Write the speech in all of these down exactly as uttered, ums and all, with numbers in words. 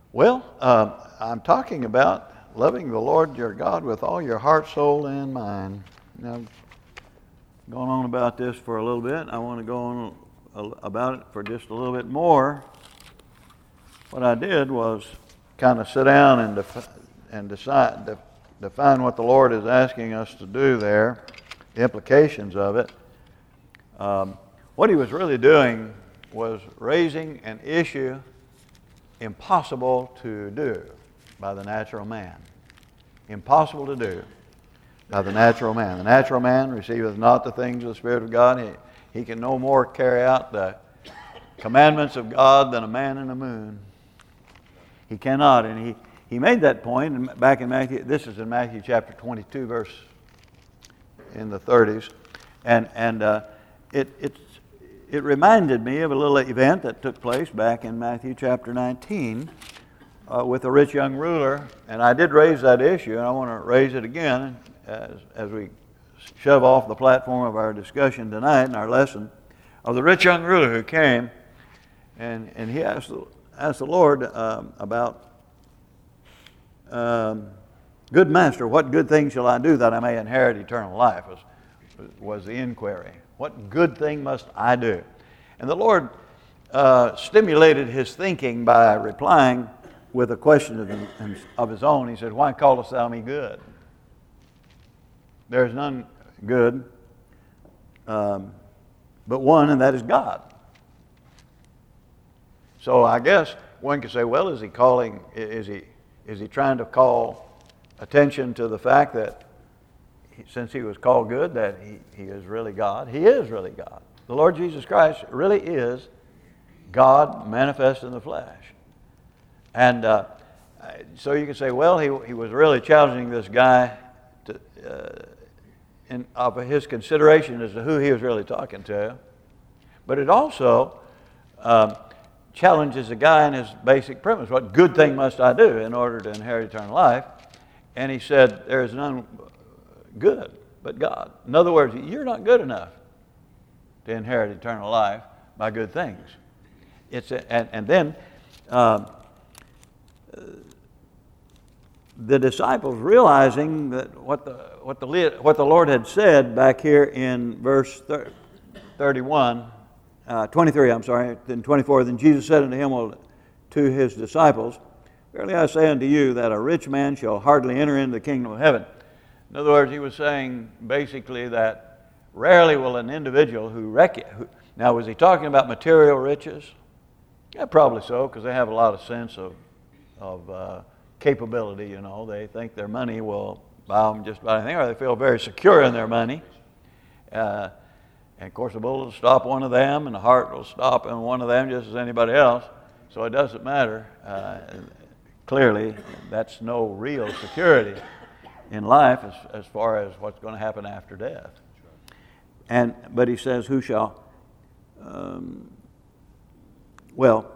Well, uh, I'm talking about loving the Lord your God with all your heart, soul, and mind. Now, I've gone on about this for a little bit. I want to go on a, about it for just a little bit more. What I did was kind of sit down and defi- and decide de- define what the Lord is asking us to do there, the implications of it. Um, what he was really doing was raising an issue impossible to do by the natural man. Impossible to do by the natural man. The natural man receiveth not the things of the Spirit of God. He, he can no more carry out the commandments of God than a man in the moon. He cannot. And he, he made that point back in Matthew. This is in Matthew chapter twenty-two, verse in the thirties. And, and uh, it, it's It reminded me of a little event that took place back in Matthew chapter nineteen uh, with a rich young ruler. And I did raise that issue, and I want to raise it again as, as we shove off the platform of our discussion tonight and our lesson, of the rich young ruler who came, and, and he asked, asked the Lord um, about, um, good master, what good thing shall I do that I may inherit eternal life, was, was the inquiry. What good thing must I do? And the Lord uh, stimulated his thinking by replying with a question of, him, of his own. He said, why callest thou me good? There is none good um, but one, and that is God. So I guess one could say, well, is he calling, is he, is he trying to call attention to the fact that since he was called good, that he, he is really God? He is really God. The Lord Jesus Christ really is God manifest in the flesh. And uh, so you can say, well, he, he was really challenging this guy to, uh, in, of his consideration as to who he was really talking to. But it also um, challenges the guy in his basic premise. What good thing must I do in order to inherit eternal life? And he said, there is none good but God. In other words, you're not good enough to inherit eternal life by good things. It's a, and, and then um, the disciples, realizing that what the what the what the Lord had said back here in verse thirty-one, uh, twenty-three, I'm sorry, then twenty-four, then Jesus said unto him, well, to his disciples, verily I say unto you that a rich man shall hardly enter into the kingdom of heaven. In other words, he was saying basically that rarely will an individual who, rec- who now was he talking about material riches? Yeah, probably so, because they have a lot of sense of of uh, capability. You know, they think their money will buy them just about anything, or they feel very secure in their money. Uh, and of course, the bullet will stop one of them, and the heart will stop in one of them, just as anybody else. So it doesn't matter. Uh, clearly, that's no real security in life as, as far as what's going to happen after death. And but he says, who shall, um, well,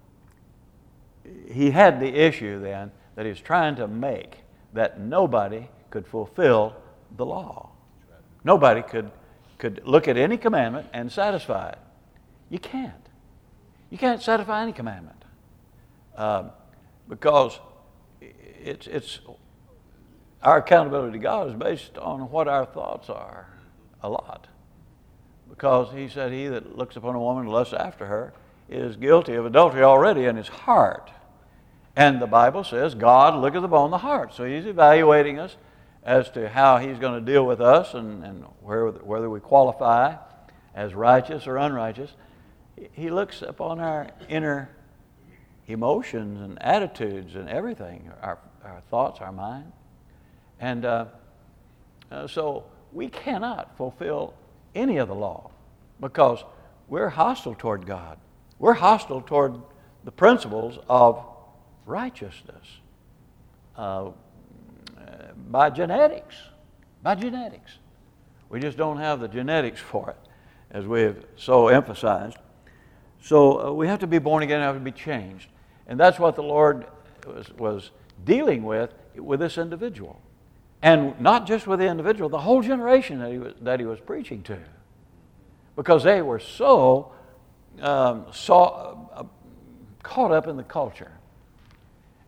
he had the issue then that he was trying to make that nobody could fulfill the law. Nobody could, could look at any commandment and satisfy it. You can't. You can't satisfy any commandment uh, because it's it's our accountability to God is based on what our thoughts are a lot. Because he said, he that looks upon a woman and lusts after her is guilty of adultery already in his heart. And the Bible says God looketh upon the heart. So he's evaluating us as to how he's going to deal with us and, and where, whether we qualify as righteous or unrighteous. He looks upon our inner emotions and attitudes and everything, our, our thoughts, our mind. And uh, uh, so we cannot fulfill any of the law because we're hostile toward God. We're hostile toward the principles of righteousness uh, by genetics. By genetics. We just don't have the genetics for it, as we have so emphasized. So uh, we have to be born again, have to be changed. And that's what the Lord was, was dealing with with this individual. And not just with the individual, the whole generation that he was, that he was preaching to. Because they were so um, saw, uh, caught up in the culture.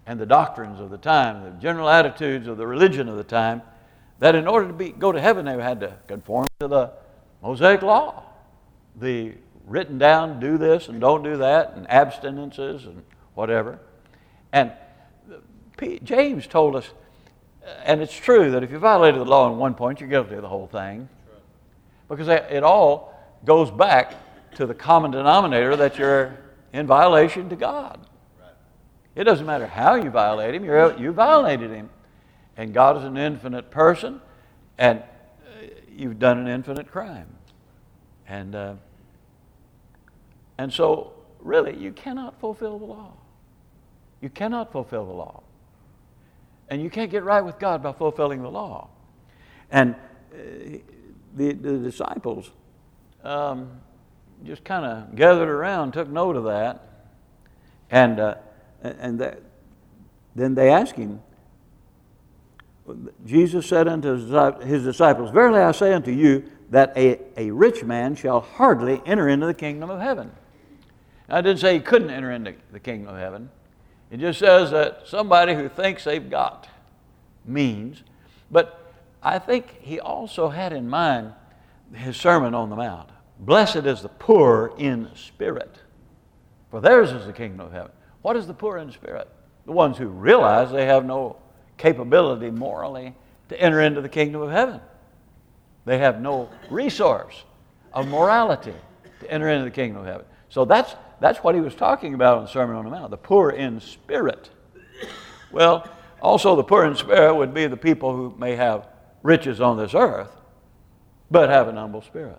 and the doctrines of the time, the general attitudes of the religion of the time, that in order to be, go to heaven, they had to conform to the Mosaic law. The written down, do this and don't do that, and abstinences and whatever. And P- James told us, and it's true, that if you violated the law in one point, you're guilty of the whole thing. Because it all goes back to the common denominator that you're in violation to God. It doesn't matter how you violate him, you're, you violated him. And God is an infinite person, and you've done an infinite crime. And uh, and so, really, you cannot fulfill the law. You cannot fulfill the law. And you can't get right with God by fulfilling the law. And uh, the, the disciples um, just kind of gathered around, took note of that, and uh, and that, then they asked him, Jesus said unto his disciples, verily I say unto you, that a, a rich man shall hardly enter into the kingdom of heaven. Now, I didn't say he couldn't enter into the kingdom of heaven. It just says that somebody who thinks they've got means. But I think he also had in mind his Sermon on the Mount. Blessed is the poor in spirit, for theirs is the kingdom of heaven. What is the poor in spirit? The ones who realize they have no capability morally to enter into the kingdom of heaven. They have no resource of morality to enter into the kingdom of heaven. So that's that's what he was talking about in the Sermon on the Mount, the poor in spirit. Well, also the poor in spirit would be the people who may have riches on this earth, but have an humble spirit.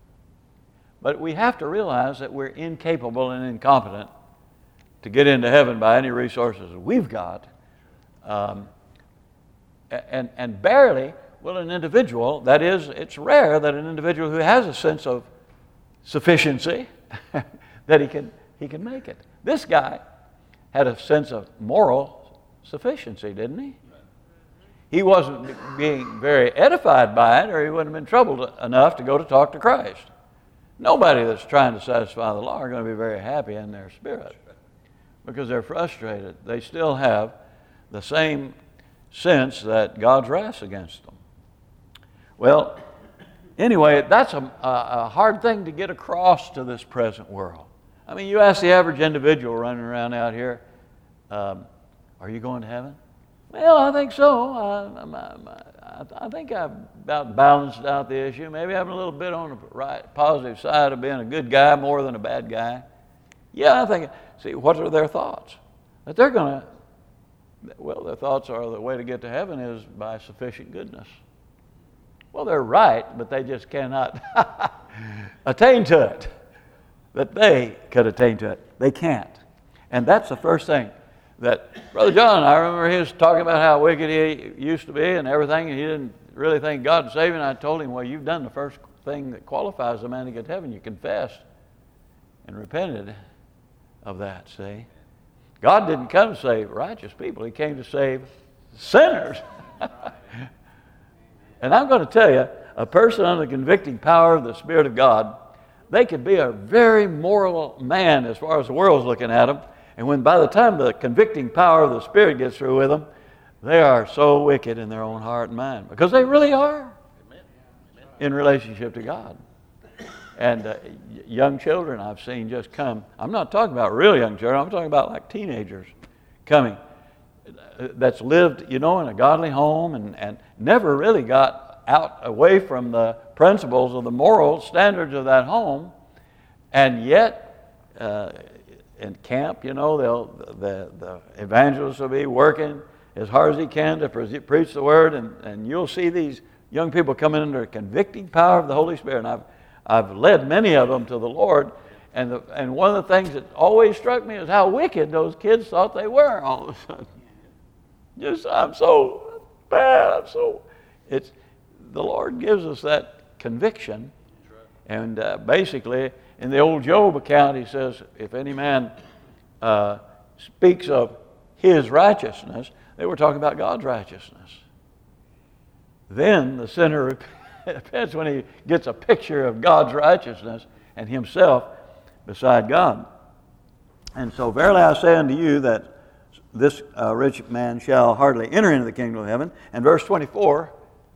But we have to realize that we're incapable and incompetent to get into heaven by any resources we've got. Um, and, and barely will an individual, that is, it's rare that an individual who has a sense of sufficiency, that he can, he can make it. This guy had a sense of moral sufficiency, didn't he? He wasn't being very edified by it, or he wouldn't have been troubled enough to go to talk to Christ. Nobody that's trying to satisfy the law are going to be very happy in their spirit because they're frustrated. They still have the same sense that God's wrath against them. Well, anyway, that's a, a hard thing to get across to this present world. I mean, you ask the average individual running around out here, um, are you going to heaven? Well, I think so. I, I, I, I think I've about balanced out the issue. Maybe I'm a little bit on the right, positive side of being a good guy more than a bad guy. Yeah, I think. See, what are their thoughts? That they're going to, well, their thoughts are the way to get to heaven is by sufficient goodness. Well, they're right, but they just cannot attain to it. That they could attain to it. They can't. And that's the first thing. That Brother John, I remember he was talking about how wicked he used to be and everything, and he didn't really think God would save him. And I told him, well, you've done the first thing that qualifies a man to get to heaven. You confessed and repented of that, see? God didn't come to save righteous people. He came to save sinners. And I'm going to tell you, a person under the convicting power of the Spirit of God, they could be a very moral man as far as the world's looking at them. And when by the time the convicting power of the Spirit gets through with them, they are so wicked in their own heart and mind. Because they really are in relationship to God. And uh, young children I've seen just come. I'm not talking about real young children. I'm talking about like teenagers coming. That's lived, you know, in a godly home and, and never really got out away from the principles of the moral standards of that home. And yet, uh, in camp, you know, they'll, the, the evangelist will be working as hard as he can to pre- preach the word, and, and you'll see these young people coming under the convicting power of the Holy Spirit. And I've, I've led many of them to the Lord, and, the, and one of the things that always struck me is how wicked those kids thought they were all of a sudden. Just, I'm so bad, I'm so, it's, the Lord gives us that conviction, and uh, basically, in the old Job account, he says, if any man uh, speaks of his righteousness, they were talking about God's righteousness. Then the sinner repents when he gets a picture of God's righteousness and himself beside God. And so verily I say unto you that this uh, rich man shall hardly enter into the kingdom of heaven. And verse twenty-four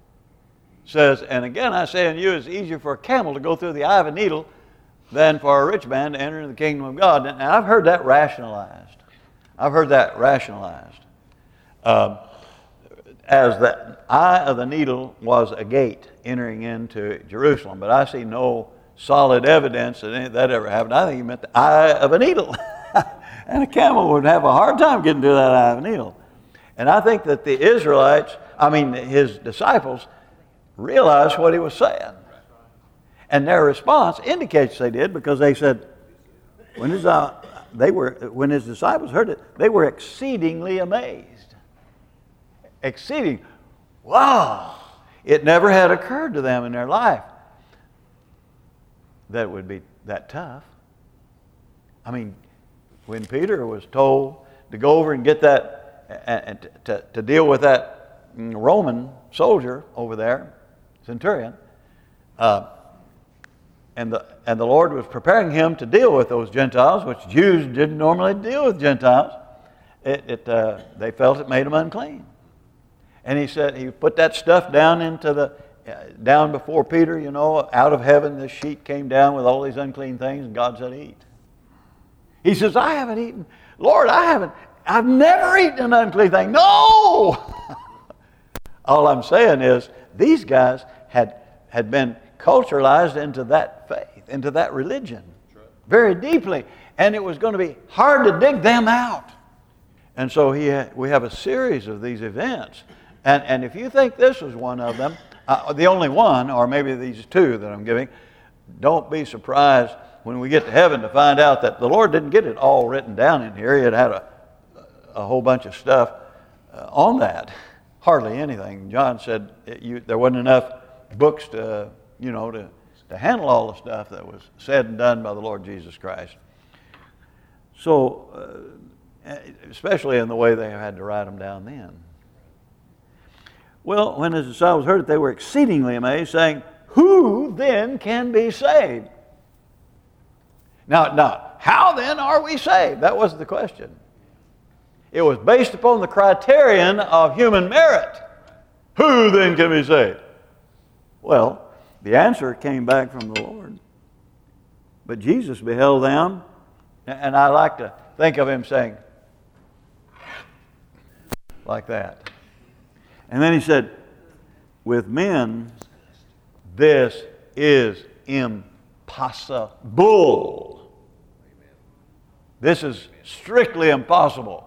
says, and again I say unto you, it's easier for a camel to go through the eye of a needle than for a rich man to enter into the kingdom of God. And I've heard that rationalized. I've heard that rationalized. Um, as the eye of the needle was a gate entering into Jerusalem. But I see no solid evidence that any, that ever happened. I think he meant the eye of a needle. And a camel would have a hard time getting to that eye of a needle. And I think that the Israelites, I mean his disciples, realized what he was saying. And their response indicates they did, because they said, when his, uh, they were, when his disciples heard it, they were exceedingly amazed. Exceeding. Wow! It never had occurred to them in their life that it would be that tough. I mean, when Peter was told to go over and get that, and to, to deal with that Roman soldier over there, centurion, uh, and the and the Lord was preparing him to deal with those Gentiles, which Jews didn't normally deal with Gentiles. It, it uh, they felt it made them unclean, and he said he put that stuff down into the uh, down before Peter. You know, out of heaven, this sheet came down with all these unclean things, and God said, "Eat." He says, "I haven't eaten, Lord. I haven't. I've never eaten an unclean thing." No. All I'm saying is these guys had had been culturalized into that faith, into that religion, very deeply, and it was going to be hard to dig them out. And so he ha- we have a series of these events, and and if you think this was one of them, uh, the only one, or maybe these two that I'm giving, don't be surprised when we get to heaven to find out that the Lord didn't get it all written down in here. He had had a a whole bunch of stuff uh, on that. Hardly anything. John said it, you, there wasn't enough books to, you know, to, to handle all the stuff that was said and done by the Lord Jesus Christ. So, uh, especially in the way they had to write them down then. Well, when his disciples heard it, they were exceedingly amazed, saying, "Who then can be saved?" Now, now, how then are we saved? That wasn't the question. It was based upon the criterion of human merit. Who then can be saved? Well, the answer came back from the Lord. But Jesus beheld them, and I like to think of him saying, like that. And then he said, with men, this is impossible. This is strictly impossible.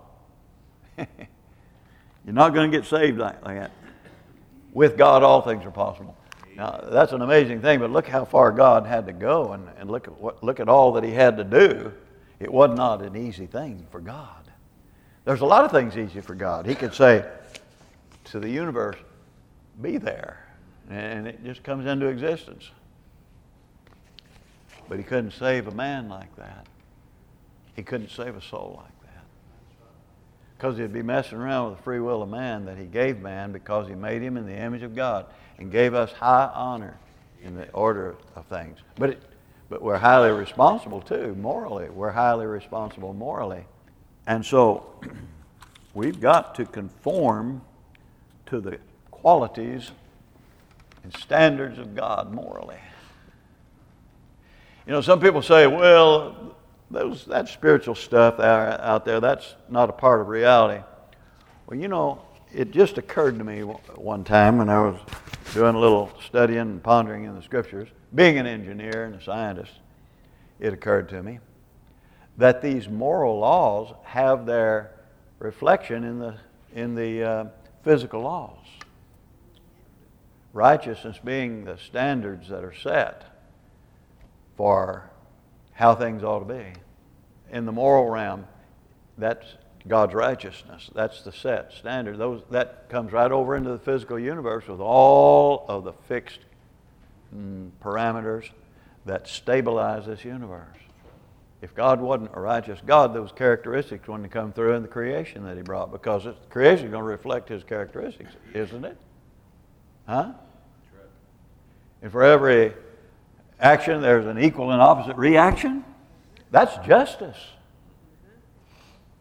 You're not going to get saved like that. With God, all things are possible. Now, that's an amazing thing, but look how far God had to go, and, and look at what look at all that he had to do. It was not an easy thing for God. There's a lot of things easy for God. He could say to the universe, be there, and it just comes into existence. But he couldn't save a man like that. He couldn't save a soul like that. Because he'd be messing around with the free will of man that he gave man, because he made him in the image of God and gave us high honor in the order of things. But it, but we're highly responsible too, morally. We're highly responsible morally. And so we've got to conform to the qualities and standards of God morally. You know, some people say, well, those that spiritual stuff out there, that's not a part of reality. Well, you know, it just occurred to me one time when I was doing a little studying and pondering in the scriptures, being an engineer and a scientist, it occurred to me that these moral laws have their reflection in the in the uh, physical laws. Righteousness being the standards that are set for how things ought to be. In the moral realm, that's God's righteousness. That's the set standard. Those that comes right over into the physical universe with all of the fixed mm, parameters that stabilize this universe. If God wasn't a righteous God, those characteristics wouldn't come through in the creation that he brought, because the creation is going to reflect his characteristics, isn't it? Huh? And for every action, there's an equal and opposite reaction. That's justice.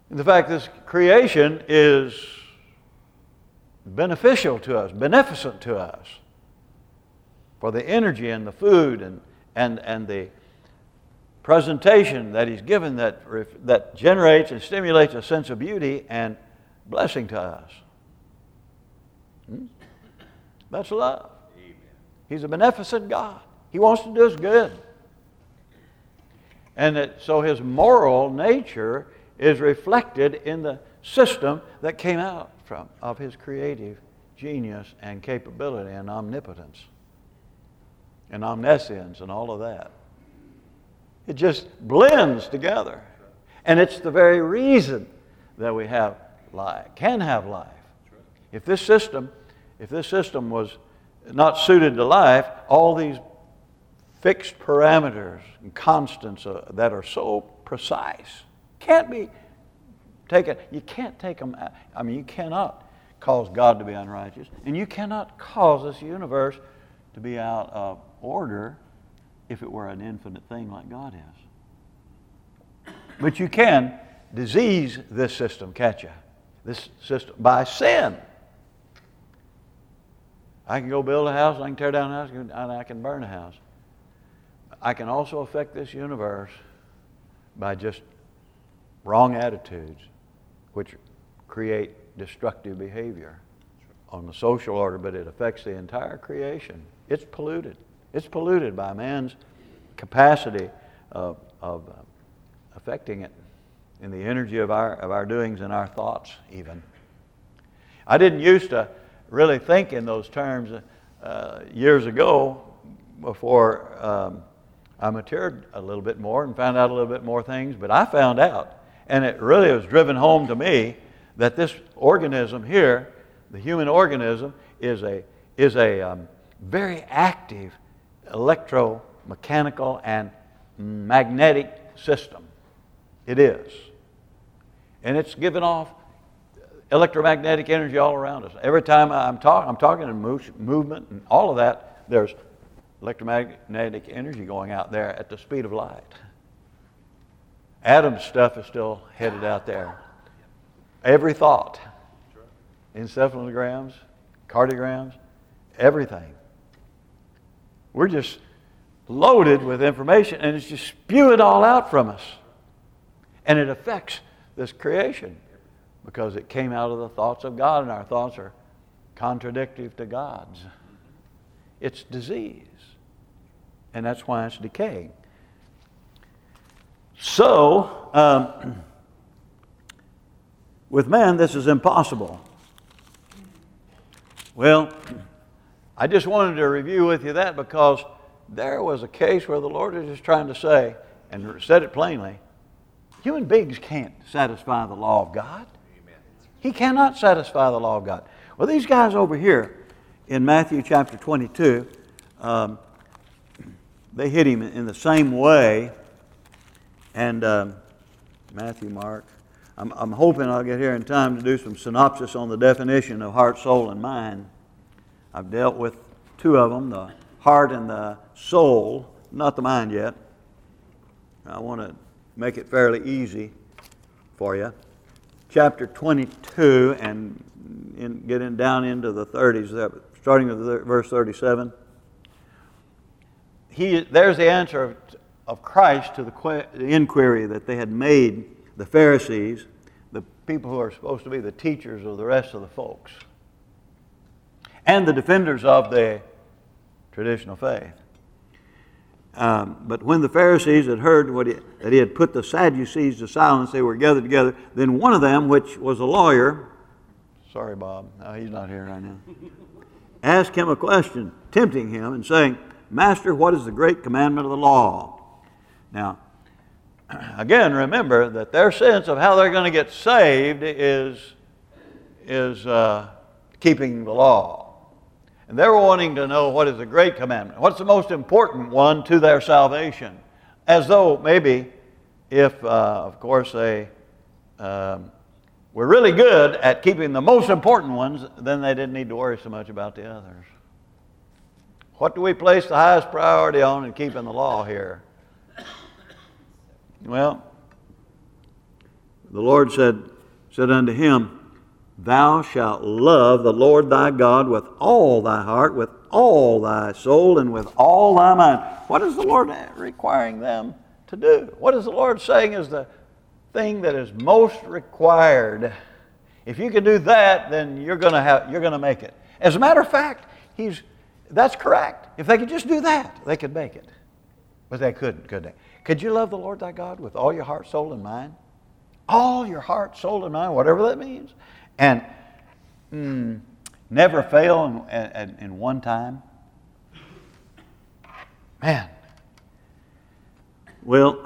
And the fact this creation is beneficial to us, beneficent to us, for the energy and the food and, and, and the presentation that He's given that, that generates and stimulates a sense of beauty and blessing to us. Hmm? That's love. Amen. He's a beneficent God. He wants to do us good. And that, so His moral nature is reflected in the system that came out from of His creative genius and capability and omnipotence and omniscience and all of that. It just blends together. And it's the very reason that we have life, can have life. If this system, if this system was not suited to life, all these fixed parameters and constants uh, that are so precise can't be taken. You can't take them out. I mean, you cannot cause God to be unrighteous, and you cannot cause this universe to be out of order if it were an infinite thing like God is. But you can disease this system, can't you? This system by sin. I can go build a house, I can tear down a house, and I can burn a house. I can also affect this universe by just wrong attitudes, which create destructive behavior on the social order, but it affects the entire creation. It's polluted. It's polluted by man's capacity of, of uh, affecting it in the energy of our of our doings and our thoughts even. I didn't used to really think in those terms uh, years ago before um, I matured a little bit more and found out a little bit more things, but I found out, and it really was driven home to me, that this organism here, the human organism, is a is a um, very active electromechanical and magnetic system. It is. And it's giving off electromagnetic energy all around us. Every time I'm, talk, I'm talking in motion, movement and all of that, there's electromagnetic energy going out there at the speed of light. Atom stuff is still headed out there. Every thought, encephalograms, cardiograms, everything. We're just loaded with information, and it's just spewing all out from us. And it affects this creation because it came out of the thoughts of God, and our thoughts are contradictory to God's. It's disease, and that's why it's decaying. So, um, with man, this is impossible. Well, I just wanted to review with you that because there was a case where the Lord is just trying to say, and said it plainly, human beings can't satisfy the law of God. Amen. He cannot satisfy the law of God. Well, these guys over here in Matthew chapter twenty-two, um, they hit him in the same way. And um, Matthew, Mark, I'm, I'm hoping I'll get here in time to do some synopsis on the definition of heart, soul, and mind. I've dealt with two of them, the heart and the soul, not the mind yet. I want to make it fairly easy for you. Chapter twenty-two, and in, getting down into the thirties, starting with verse thirty-seven. He, there's the answer of, of Christ to the, que- the inquiry that they had made, the Pharisees, the people who are supposed to be the teachers of the rest of the folks, and the defenders of the traditional faith. Um, but when the Pharisees had heard what he, that he had put the Sadducees to silence, they were gathered together. Then one of them, which was a lawyer, sorry, Bob, no, he's not here right now, asked him a question, tempting him and saying, Master, what is the great commandment of the law? Now, again, remember that their sense of how they're going to get saved is, is uh, keeping the law. And they're wanting to know what is the great commandment. What's the most important one to their salvation? As though maybe if, uh, of course, they um, were really good at keeping the most important ones, then they didn't need to worry so much about the others. What do we place the highest priority on in keeping the law here? Well, the Lord said, said unto him, Thou shalt love the Lord thy God with all thy heart, with all thy soul, and with all thy mind. What is the Lord requiring them to do? What is the Lord saying is the thing that is most required? If you can do that, then you're going to have you're going to make it. As a matter of fact, he's that's correct. If they could just do that, they could make it. But they couldn't, could they? Could you love the Lord thy God with all your heart, soul, and mind? All your heart, soul, and mind, whatever that means. And mm, never fail in, in, in one time. Man. Well,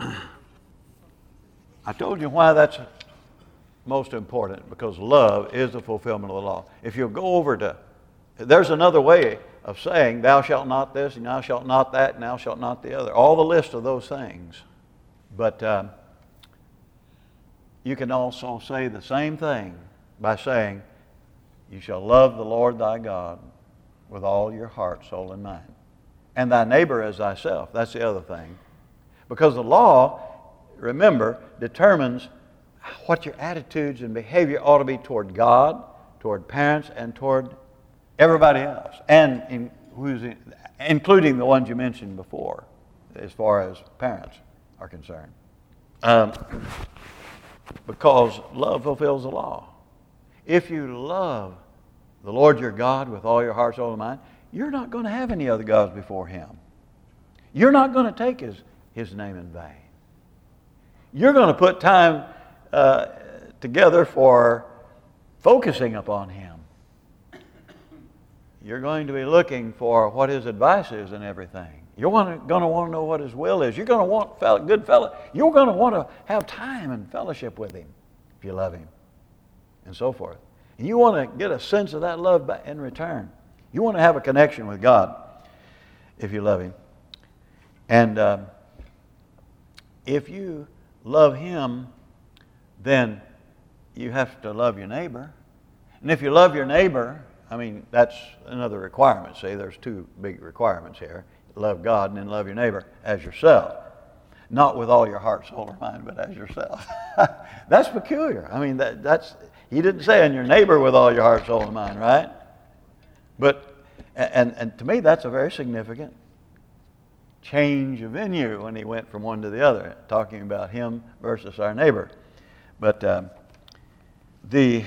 I told you why that's most important, because love is the fulfillment of the law. If you'll go over to, there's another way of saying, thou shalt not this, and thou shalt not that, and thou shalt not the other. All the list of those things. But uh, you can also say the same thing by saying, you shall love the Lord thy God with all your heart, soul, and mind. And thy neighbor as thyself. That's the other thing. Because the law, remember, determines what your attitudes and behavior ought to be toward God, toward parents, and toward everybody else, and in, who's in, including the ones you mentioned before, as far as parents are concerned. Um, because love fulfills the law. If you love the Lord your God with all your heart, soul, and mind, you're not going to have any other gods before Him. You're not going to take His, His name in vain. You're going to put time uh, together for focusing upon Him. You're going to be looking for what His advice is and everything. You're going to want to know what His will is. You're going to want fellow, good fellow. You're going to want to have time and fellowship with Him if you love Him, and so forth. And you want to get a sense of that love in return. You want to have a connection with God if you love Him. And uh, if you love Him, then you have to love your neighbor. And if you love your neighbor, I mean, that's another requirement. See, there's two big requirements here. Love God and then love your neighbor as yourself. Not with all your heart, soul, or mind, but as yourself. That's peculiar. I mean, that, that's He didn't say and your neighbor with all your heart, soul, and mind, right? But, and, and to me, that's a very significant change of venue when He went from one to the other, talking about Him versus our neighbor. But um, the...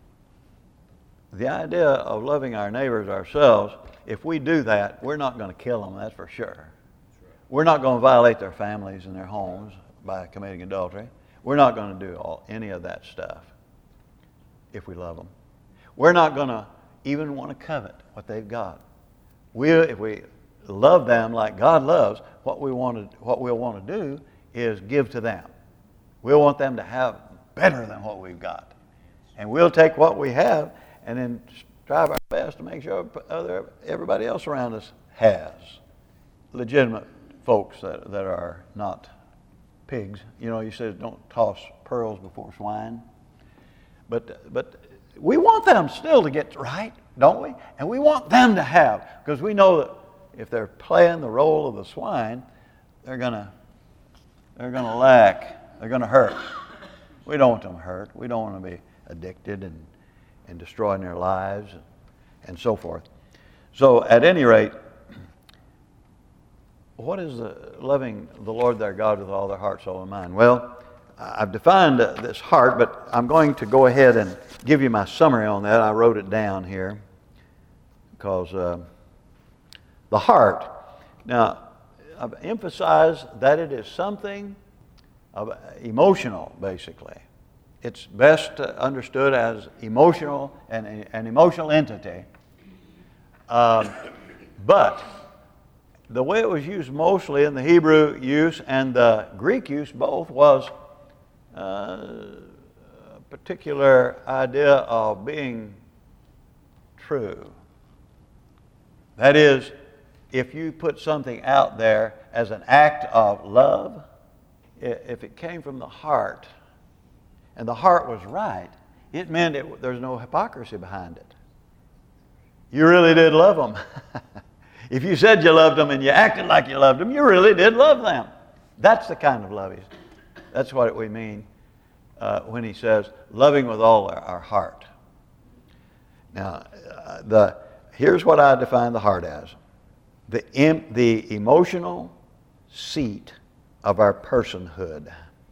The idea of loving our neighbors ourselves, if we do that, we're not going to kill them, that's for sure. We're not going to violate their families and their homes by committing adultery. We're not going to do all, any of that stuff if we love them. We're not going to even want to covet what they've got. We, if we love them like God loves, what we want to, what we'll want to do is give to them. We'll want them to have better than what we've got. And we'll take what we have and then strive our best to make sure other, everybody else around us has. Legitimate folks that, that are not pigs. You know, you said don't toss pearls before swine. But, but we want them still to get right, don't we? And we want them to have, because we know that if they're playing the role of the swine, they're gonna, they're gonna lack, they're gonna hurt. We don't want them hurt. We don't want to be addicted and and destroying their lives and, and so forth. So at any rate, what is the loving the Lord their God with all their heart, soul, and mind? Well, I've defined uh, this heart, but I'm going to go ahead and give you my summary on that. I wrote it down here because uh, the heart. Now, I've emphasized that it is something of emotional, basically. It's best understood as emotional and an emotional entity. Um, but the way it was used mostly in the Hebrew use and the Greek use both was uh, a particular idea of being true. That is, if you put something out there as an act of love, if it came from the heart, and the heart was right, it meant it, there's no hypocrisy behind it. You really did love them. If you said you loved them and you acted like you loved them, you really did love them. That's the kind of love. That's what we mean uh, when he says, loving with all our, our heart. Now, uh, the here's what I define the heart as. The, em, the emotional seat of our personhood,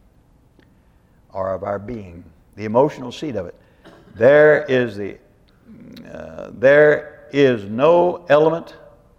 or of our being, the emotional seat of it. There is the uh, there is no element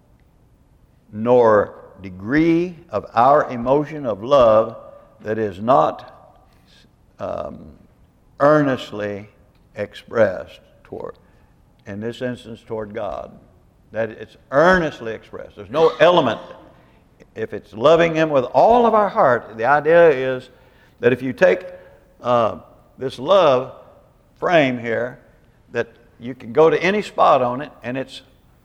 nor degree of our emotion of love that is not um, earnestly expressed toward, in this instance, toward God. That it's earnestly expressed. There's no element. If it's loving Him with all of our heart, the idea is that if you take uh, this love frame here, that you can go to any spot on it, and it's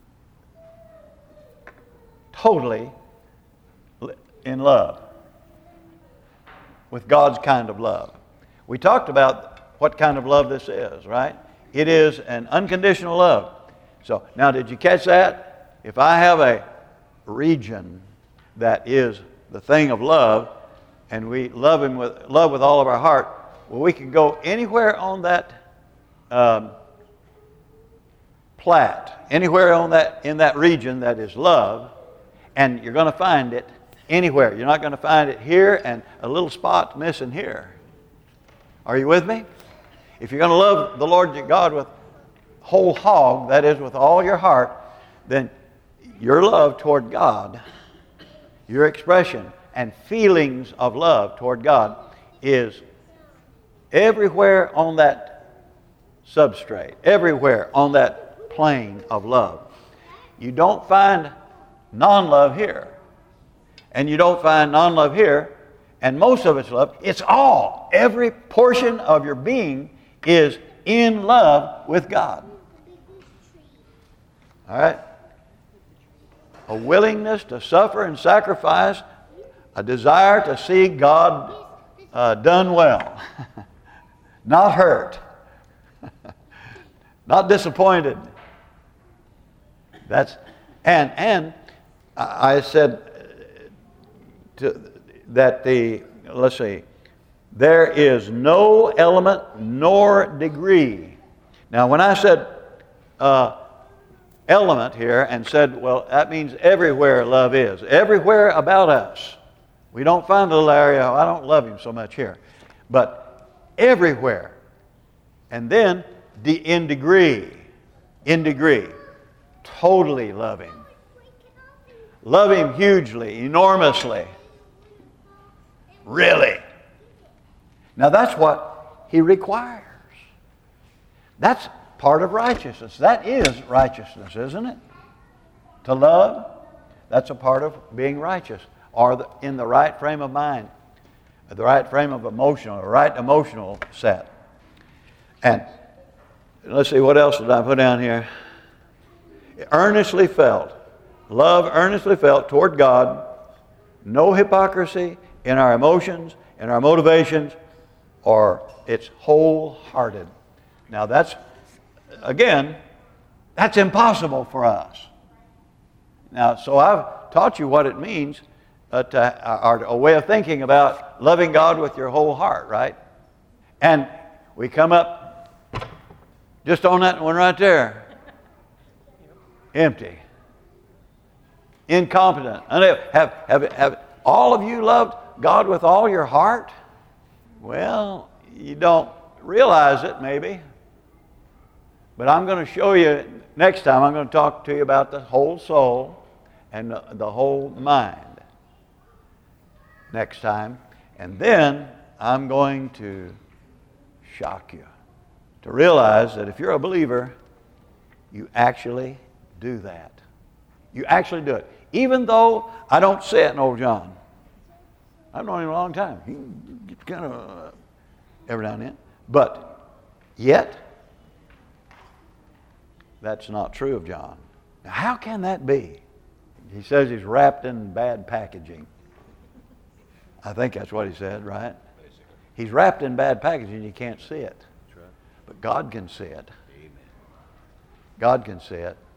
totally in love with God's kind of love. We talked about what kind of love this is, right? It is an unconditional love. So now, did you catch that? If I have a region that is the thing of love, and we love Him with love with all of our heart, well, we can go anywhere on that um, plat, anywhere on that in that region that is love, and you're going to find it anywhere. You're not going to find it here and a little spot missing here. Are you with me? If you're going to love the Lord your God with whole hog, that is, with all your heart, then your love toward God, your expression and feelings of love toward God is everywhere on that substrate, everywhere on that plane of love. You don't find non-love here, and you don't find non-love here, and most of it's love. It's all, every portion of your being is in love with God. All right? A willingness to suffer and sacrifice, a desire to see God uh, done well, not hurt, not disappointed. That's and and I said to, that the let's see, there is no element nor degree. Now, when I said uh, element here and said, well, that means everywhere love is, everywhere about us. We don't find a little area, oh, I don't love Him so much here, but everywhere. And then de- in degree, in degree, totally love Him. Love Him hugely, enormously. Really. Now that's what He requires. That's part of righteousness. That is righteousness, isn't it? To love, that's a part of being righteous, or the, in the right frame of mind, the right frame of emotional, the right emotional set. And let's see, what else did I put down here? Earnestly felt. Love earnestly felt toward God. No hypocrisy in our emotions, in our motivations, or it's wholehearted. Now that's, again, that's impossible for us. Now, so I've taught you what it means, uh, to, or a way of thinking about loving God with your whole heart, right? And we come up just on that one right there. Empty. Incompetent. Have, have, have all of you loved God with all your heart? Well, you don't realize it maybe. But I'm going to show you next time. I'm going to talk to you about the whole soul and the, the whole mind next time. And then I'm going to shock you to realize that if you're a believer, you actually do that. You actually do it. Even though I don't say it in Old John. I've known him a long time. He gets kind of uh, every now and then. But yet, that's not true of John. Now, how can that be? He says he's wrapped in bad packaging. I think that's what he said, right? Basically. He's wrapped in bad packaging. You can't see it. That's right. But God can see it. Amen. God can see it.